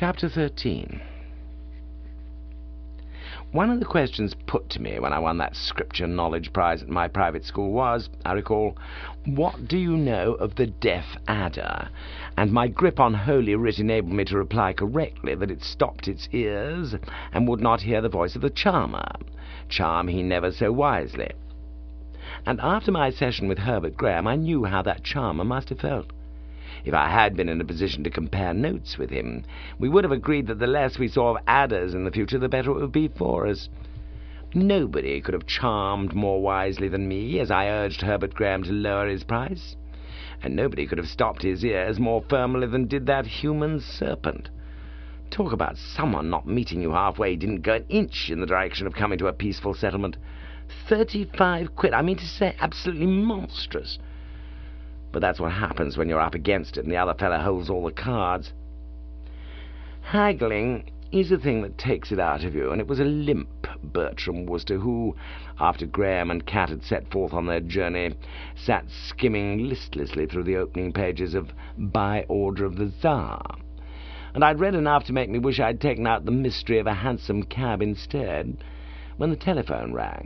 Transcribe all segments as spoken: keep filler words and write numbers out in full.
Chapter thirteen. One of the questions put to me when I won that Scripture Knowledge Prize at my private school was, I recall, "What do you know of the deaf adder?" And my grip on Holy Writ enabled me to reply correctly that it stopped its ears and would not hear the voice of the charmer. Charm he never so wisely. And after my session with Herbert Graham, I knew how that charmer must have felt. If I had been in a position to compare notes with him, we would have agreed that the less we saw of adders in the future, the better it would be for us. Nobody could have charmed more wisely than me as I urged Herbert Graham to lower his price, and nobody could have stopped his ears more firmly than did that human serpent. Talk about someone not meeting you halfway. He didn't go an inch in the direction of coming to a peaceful settlement. Thirty-five quid, I mean to say, absolutely monstrous. But that's what happens when you're up against it and the other fellow holds all the cards. Haggling is a thing that takes it out of you, and it was a limp Bertram Wooster who, after Graham and Cat had set forth on their journey, sat skimming listlessly through the opening pages of By Order of the Tsar. And I'd read enough to make me wish I'd taken out The Mystery of a Hansom Cab instead, when the telephone rang.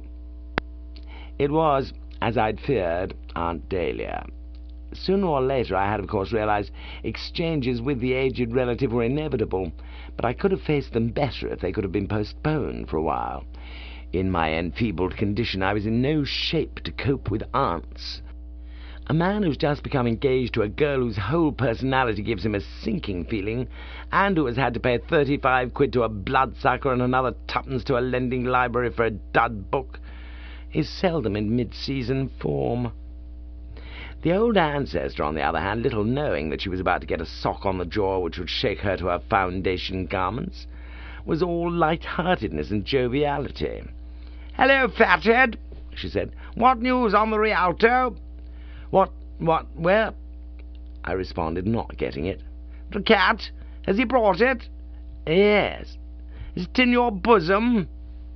It was, as I'd feared, Aunt Dahlia. Sooner or later, I had, of course, realized exchanges with the aged relative were inevitable, but I could have faced them better if they could have been postponed for a while. In my enfeebled condition, I was in no shape to cope with aunts. A man who's just become engaged to a girl whose whole personality gives him a sinking feeling, and who has had to pay thirty-five quid to a bloodsucker and another twopence to a lending library for a dud book, is seldom in mid-season form. The old ancestor, on the other hand, little knowing that she was about to get a sock on the jaw which would shake her to her foundation garments, was all light-heartedness and joviality. "Hello, fathead," she said. "What news on the Rialto?" What, what, where?" I responded, not getting it. "The cat? Has he brought it?" "Yes." "Is it in your bosom?"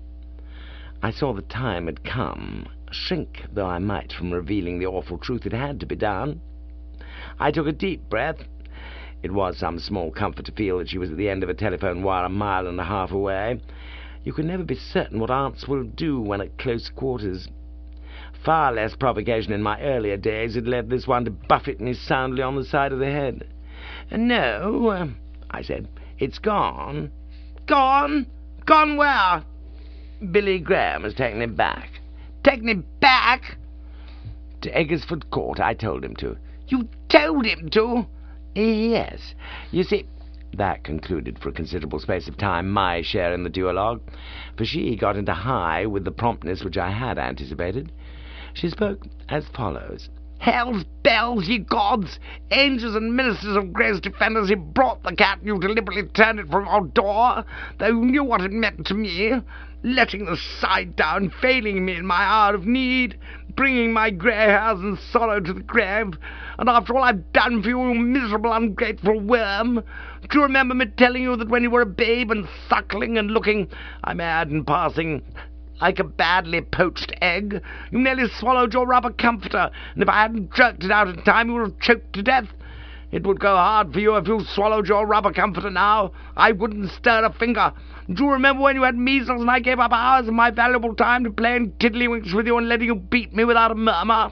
I saw the time had come. Shrink though I might from revealing the awful truth, it had to be done. I took a deep breath. It was some small comfort to feel that she was at the end of a telephone wire a mile and a half away. You can never be certain what aunts will do when at close quarters. Far less provocation in my earlier days had led this one to buffet me soundly on the side of the head. "No," uh, I said, "it's gone." "Gone? Gone where?" "Billy Graham has taken it back." "Taken it back?" "To Eggersford Court. I told him to." "You told him to?" "Yes. You see," that concluded for a considerable space of time my share in the duologue, for she got into high with the promptness which I had anticipated. She spoke as follows. "Hell's bells, ye gods! Angels and ministers of grace defenders, he brought the cat, you deliberately turned it from your door, though you knew what it meant to me, letting the side down, failing me in my hour of need, bringing my grey hairs and sorrow to the grave, and after all I've done for you, you miserable, ungrateful worm. Do you remember me telling you that when you were a babe and suckling and looking, I may add in passing, like a badly poached egg, you nearly swallowed your rubber comforter, and if I hadn't jerked it out in time, you would have choked to death? It would go hard for you if you swallowed your rubber comforter now. I wouldn't stir a finger. Do you remember when you had measles and I gave up hours of my valuable time to playing tiddlywinks with you and letting you beat me without a murmur?"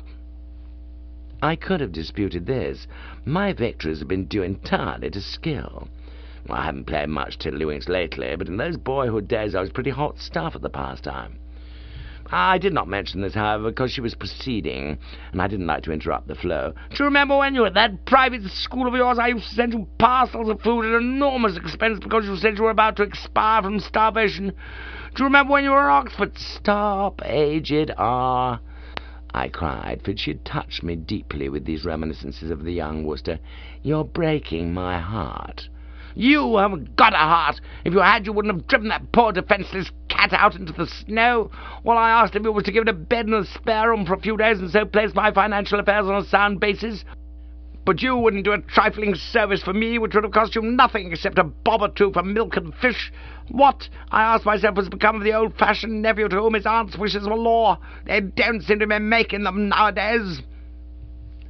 I could have disputed this. My victories have been due entirely to skill. Well, I haven't played much tiddlywinks lately, but in those boyhood days I was pretty hot stuff at the pastime. I did not mention this, however, because she was proceeding, and I didn't like to interrupt the flow. "Do you remember when you were at that private school of yours, I used to send you parcels of food at enormous expense because you said you were about to expire from starvation? Do you remember when you were at Oxford?" "Stop, aged R," I cried, for she had touched me deeply with these reminiscences of the young Wooster. "You're breaking my heart." "You haven't got a heart. If you had, you wouldn't have driven that poor defenceless cat out into the snow. All I asked of you was to give it a bed and a spare room for a few days, and so place my financial affairs on a sound basis. But you wouldn't do a trifling service for me, which would have cost you nothing except a bob or two for milk and fish. What, I asked myself, has become of the old-fashioned nephew to whom his aunt's wishes were law? They don't seem to be making them nowadays."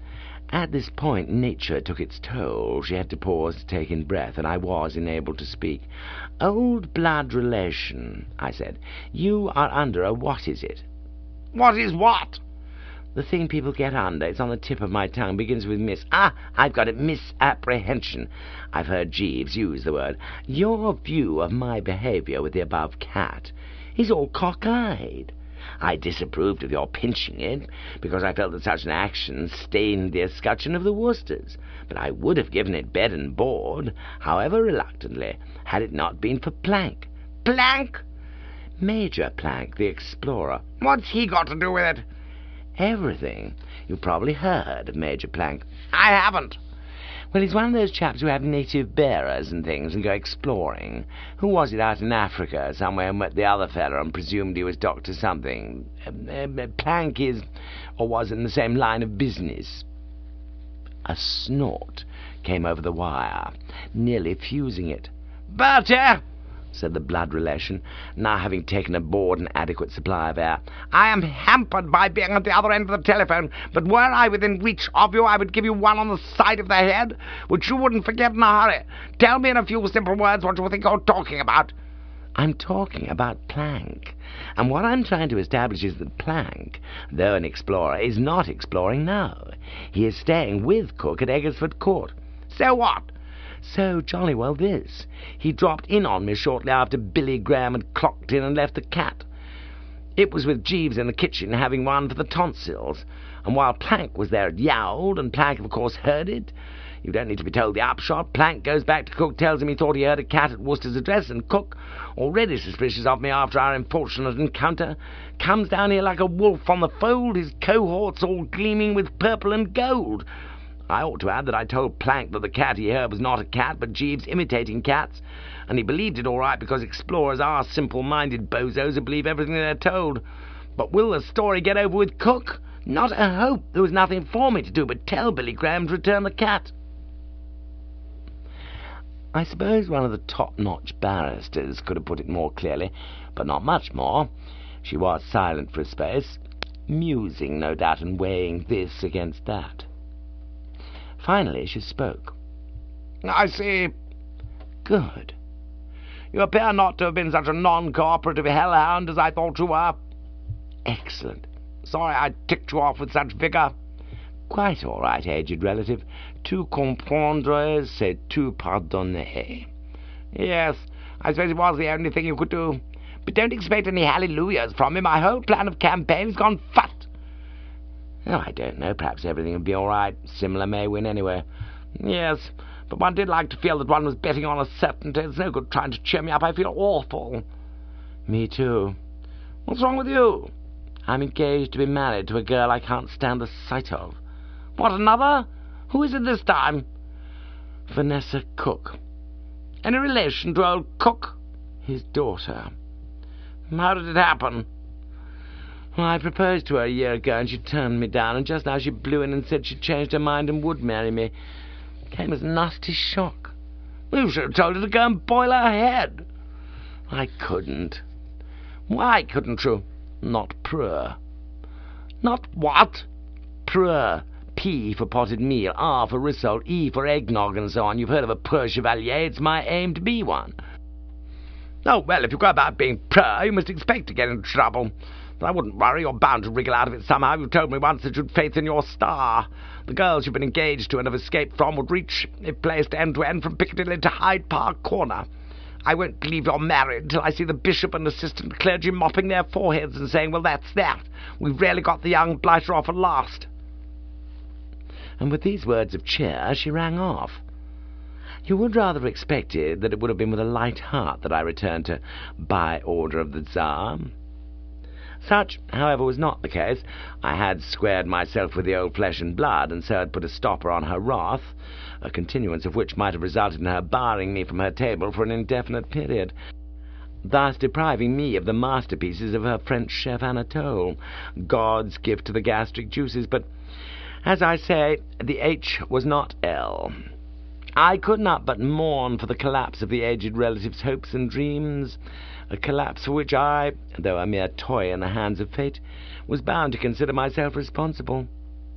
At this point, nature took its toll. She had to pause to take in breath, and I was enabled to speak. "Old blood relation," I said, "you are under a what is it?" "What is what?" "The thing people get under. It's on the tip of my tongue. Begins with miss. Ah, I've got it. Misapprehension. I've heard Jeeves use the word. Your view of my behaviour with the above cat is all cockeyed. I disapproved of your pinching it, because I felt that such an action stained the escutcheon of the Worcesters, but I would have given it bed and board, however reluctantly, had it not been for Plank." "Plank?" "Major Plank, the explorer." "What's he got to do with it?" "Everything. You've probably heard of Major Plank." "I haven't." "Well, he's one of those chaps who have native bearers and things and go exploring. Who was it out in Africa somewhere and met the other fellow and presumed he was Doctor something? Uh, uh, Plank is, or was, in the same line of business." A snort came over the wire, nearly fusing it. "Bertie," said the blood relation, now having taken aboard an adequate supply of air, "I am hampered by being at the other end of the telephone, but were I within reach of you, I would give you one on the side of the head, which you wouldn't forget in a hurry. Tell me in a few simple words what you think you're talking about." "I'm talking about Plank, and what I'm trying to establish is that Plank, though an explorer, is not exploring now. He is staying with Cook at Eggersford Court." "So what?" "So jolly well this. He dropped in on me shortly after Billy Graham had clocked in and left the cat. It was with Jeeves in the kitchen having one for the tonsils, and while Plank was there it yowled, and Plank of course heard it. You don't need to be told the upshot. Plank goes back to Cook, tells him he thought he heard a cat at Worcester's address, and Cook, already suspicious of me after our unfortunate encounter, comes down here like a wolf on the fold, his cohorts all gleaming with purple and gold. I ought to add that I told Plank that the cat he heard was not a cat, but Jeeves imitating cats, and he believed it all right because explorers are simple-minded bozos who believe everything they're told. But will the story get over with Cook? Not a hope. There was nothing for me to do but tell Billy Graham to return the cat." I suppose one of the top-notch barristers could have put it more clearly, but not much more. She was silent for a space, musing, no doubt, and weighing this against that. Finally she spoke. "I see." "Good." "You appear not to have been such a non-cooperative hellhound as I thought you were." "Excellent." "Sorry I ticked you off with such vigour." "Quite all right, aged relative. Tout comprendre, c'est tout pardonner." "Yes, I suppose it was the only thing you could do. But don't expect any hallelujahs from me. My whole plan of campaign has gone fut." "Oh, I don't know. Perhaps everything will be all right. Simla may win anyway." "Yes, but one did like to feel that one was betting on a certainty. It's no good trying to cheer me up. I feel awful." "Me too." "What's wrong with you?" "I'm engaged to be married to a girl I can't stand the sight of." "What, another? Who is it this time?" "Vanessa Cook." "Any relation to old Cook?" "His daughter." "How did it happen?" "Well, I proposed to her a year ago, and she turned me down, and just now she blew in and said she'd changed her mind and would marry me. Came as a nasty shock." "You should have told her to go and boil her head." "I couldn't." "Why couldn't you?" "Not preux." "Not what?" "Preux. P for potted meal, R for risol, E for eggnog, and so on. You've heard of a preux chevalier. It's my aim to be one." "Oh, well, if you go about being preux, you must expect to get into trouble. But I wouldn't worry. You're bound to wriggle out of it somehow. You told me once that you'd faith in your star. The girls you've been engaged to and have escaped from would reach, if placed end-to-end, from Piccadilly to Hyde Park Corner. I won't believe you're married till I see the bishop and assistant clergy mopping their foreheads and saying, 'Well, that's that. We've really got the young blighter off at last.'" And with these words of cheer she rang off. You would rather have expected that it would have been with a light heart that I returned to by order of the Tsar. Such, however, was not the case. I had squared myself with the old flesh and blood, and so had put a stopper on her wrath, a continuance of which might have resulted in her barring me from her table for an indefinite period, thus depriving me of the masterpieces of her French chef Anatole, God's gift to the gastric juices. But, as I say, the H was not L. I could not but mourn for the collapse of the aged relative's hopes and dreams, a collapse for which I, though a mere toy in the hands of fate, was bound to consider myself responsible.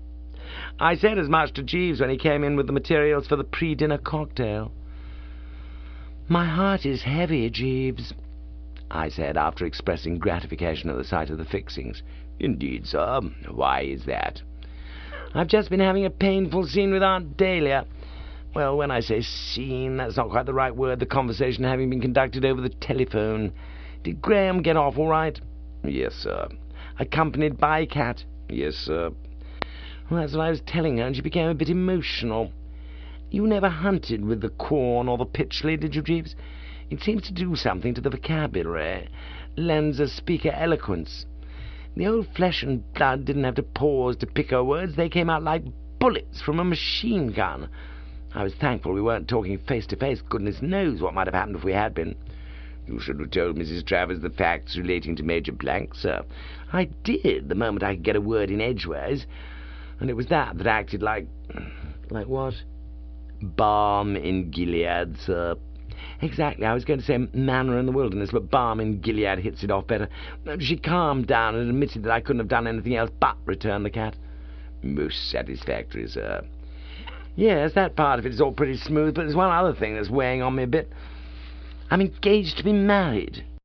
I said as much to Jeeves when he came in with the materials for the pre-dinner cocktail. "My heart is heavy, Jeeves," I said, after expressing gratification at the sight of the fixings. "Indeed, sir. Why is that?" "I've just been having a painful scene with Aunt Dahlia. Well, when I say scene, that's not quite the right word, the conversation having been conducted over the telephone. Did Graham get off all right?" "Yes, sir." "Accompanied by Cat?" "Yes, sir." Well, that's what I was telling her, and she became a bit emotional. You never hunted with the corn or the pitchley, did you, Jeeves? It seems to do something to the vocabulary, lends a speaker eloquence. The old flesh and blood didn't have to pause to pick her words. They came out like bullets from a machine gun. I was thankful we weren't talking face-to-face. Goodness knows what might have happened if we had been." "You should have told Missus Travers the facts relating to Major Blank, sir." "I did, the moment I could get a word in edgeways. And it was that that acted like... like what?" "Balm in Gilead, sir." "Exactly. I was going to say manna in the wilderness, but balm in Gilead hits it off better. She calmed down and admitted that I couldn't have done anything else but return the cat." "Most satisfactory, sir." "Yes, that part of it is all pretty smooth, but there's one other thing that's weighing on me a bit. I'm engaged to be married."